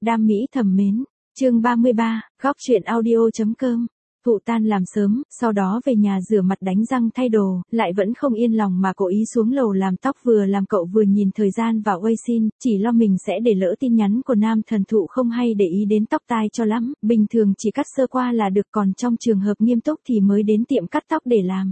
đam mỹ thầm mến. Chương 33, góc truyện audio.com. Thụ tan làm sớm, sau đó về nhà rửa mặt đánh răng thay đồ, lại vẫn không yên lòng mà cố ý xuống lầu làm tóc, vừa làm cậu vừa nhìn thời gian vào Weixin, chỉ lo mình sẽ để lỡ tin nhắn của nam thần. Thụ không hay để ý đến tóc tai cho lắm, bình thường chỉ cắt sơ qua là được, còn trong trường hợp nghiêm túc thì mới đến tiệm cắt tóc để làm.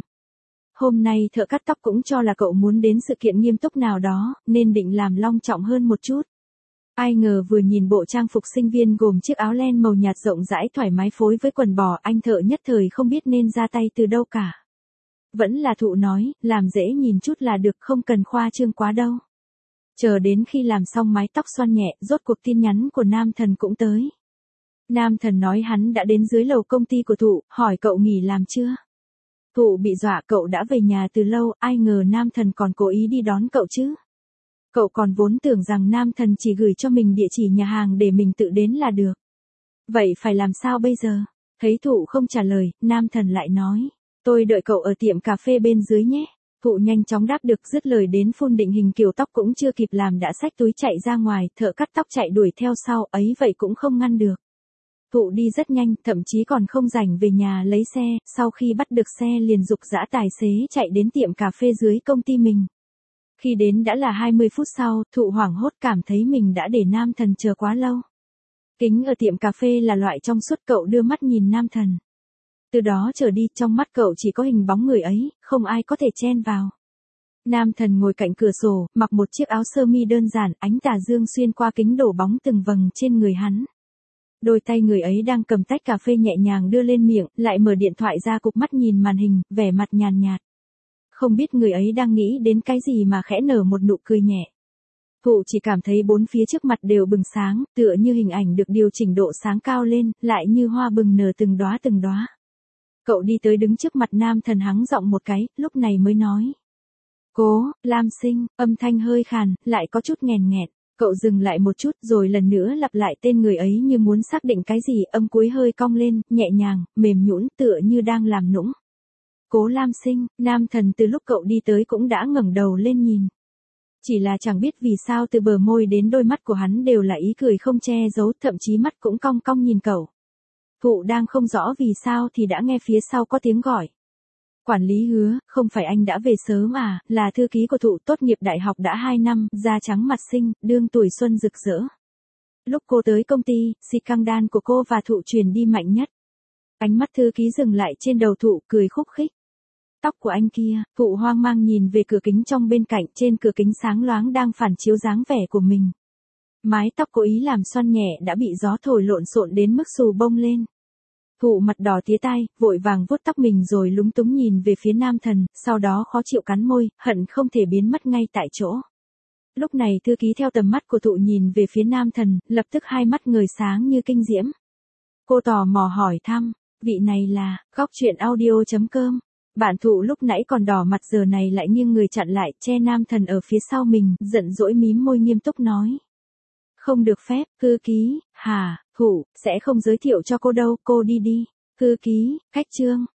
Hôm nay thợ cắt tóc cũng cho là cậu muốn đến sự kiện nghiêm túc nào đó, nên định làm long trọng hơn một chút. Ai ngờ vừa nhìn bộ trang phục sinh viên gồm chiếc áo len màu nhạt rộng rãi thoải mái phối với quần bò, anh thợ nhất thời không biết nên ra tay từ đâu cả. Vẫn là Thụ nói, làm dễ nhìn chút là được, không cần khoa trương quá đâu. Chờ đến khi làm xong mái tóc xoăn nhẹ, rốt cuộc tin nhắn của nam thần cũng tới. Nam thần nói hắn đã đến dưới lầu công ty của Thụ, hỏi cậu nghỉ làm chưa. Thụ bị dọa, cậu đã về nhà từ lâu, ai ngờ nam thần còn cố ý đi đón cậu chứ. Cậu còn vốn tưởng rằng nam thần chỉ gửi cho mình địa chỉ nhà hàng để mình tự đến là được. Vậy phải làm sao bây giờ? Thấy Thụ không trả lời, nam thần lại nói, tôi đợi cậu ở tiệm cà phê bên dưới nhé. Thụ nhanh chóng đáp được, dứt lời đến phun định hình kiểu tóc cũng chưa kịp làm đã xách túi chạy ra ngoài, thợ cắt tóc chạy đuổi theo sau, ấy vậy cũng không ngăn được. Thụ đi rất nhanh, thậm chí còn không rảnh về nhà lấy xe, sau khi bắt được xe liền giục giã tài xế chạy đến tiệm cà phê dưới công ty mình. Khi đến đã là 20 phút sau, Thụ hoảng hốt cảm thấy mình đã để nam thần chờ quá lâu. Kính ở tiệm cà phê là loại trong suốt, cậu đưa mắt nhìn nam thần. Từ đó trở đi, trong mắt cậu chỉ có hình bóng người ấy, không ai có thể chen vào. Nam thần ngồi cạnh cửa sổ, mặc một chiếc áo sơ mi đơn giản, ánh tà dương xuyên qua kính đổ bóng từng vầng trên người hắn. Đôi tay người ấy đang cầm tách cà phê nhẹ nhàng đưa lên miệng, lại mở điện thoại ra, cụp mắt nhìn màn hình, vẻ mặt nhàn nhạt. Không biết người ấy đang nghĩ đến cái gì mà khẽ nở một nụ cười nhẹ. Thụ chỉ cảm thấy bốn phía trước mặt đều bừng sáng, tựa như hình ảnh được điều chỉnh độ sáng cao lên, lại như hoa bừng nở từng đóa từng đóa. Cậu đi tới đứng trước mặt nam thần, hắng giọng một cái, lúc này mới nói. Cố, Lam Sinh, âm thanh hơi khàn, lại có chút nghèn nghẹt. Cậu dừng lại một chút rồi lần nữa lặp lại tên người ấy như muốn xác định cái gì, âm cuối hơi cong lên, nhẹ nhàng, mềm nhũn, tựa như đang làm nũng. Cố Lam Sinh, nam thần từ lúc cậu đi tới cũng đã ngẩng đầu lên nhìn. Chỉ là chẳng biết vì sao từ bờ môi đến đôi mắt của hắn đều là ý cười không che giấu, thậm chí mắt cũng cong cong nhìn cậu. Thụ đang không rõ vì sao thì đã nghe phía sau có tiếng gọi. Quản lý Hứa, không phải anh đã về sớm à, là thư ký của Thụ, tốt nghiệp đại học đã 2 năm, da trắng mặt xinh, đương tuổi xuân rực rỡ. Lúc cô tới công ty, scandal của cô và Thụ truyền đi mạnh nhất. Ánh mắt thư ký dừng lại trên đầu Thụ, cười khúc khích. Tóc của anh kia, Thụ hoang mang nhìn về cửa kính trong bên cạnh, trên cửa kính sáng loáng đang phản chiếu dáng vẻ của mình. Mái tóc cố ý làm xoăn nhẹ đã bị gió thổi lộn xộn đến mức xù bông lên. Thụ mặt đỏ tía tai, vội vàng vuốt tóc mình rồi lúng túng nhìn về phía nam thần, sau đó khó chịu cắn môi, hận không thể biến mất ngay tại chỗ. Lúc này thư ký theo tầm mắt của Thụ nhìn về phía nam thần, lập tức hai mắt ngời sáng như kinh diễm. Cô tò mò hỏi thăm, vị này là, góc truyện audio.com. Bạn Thụ lúc nãy còn đỏ mặt giờ này lại nghiêng người chặn lại, che nam thần ở phía sau mình, giận dỗi mím môi nghiêm túc nói. Không được phép, thư ký, hả, Thụ, sẽ không giới thiệu cho cô đâu, cô đi đi. Thư ký, cách chương.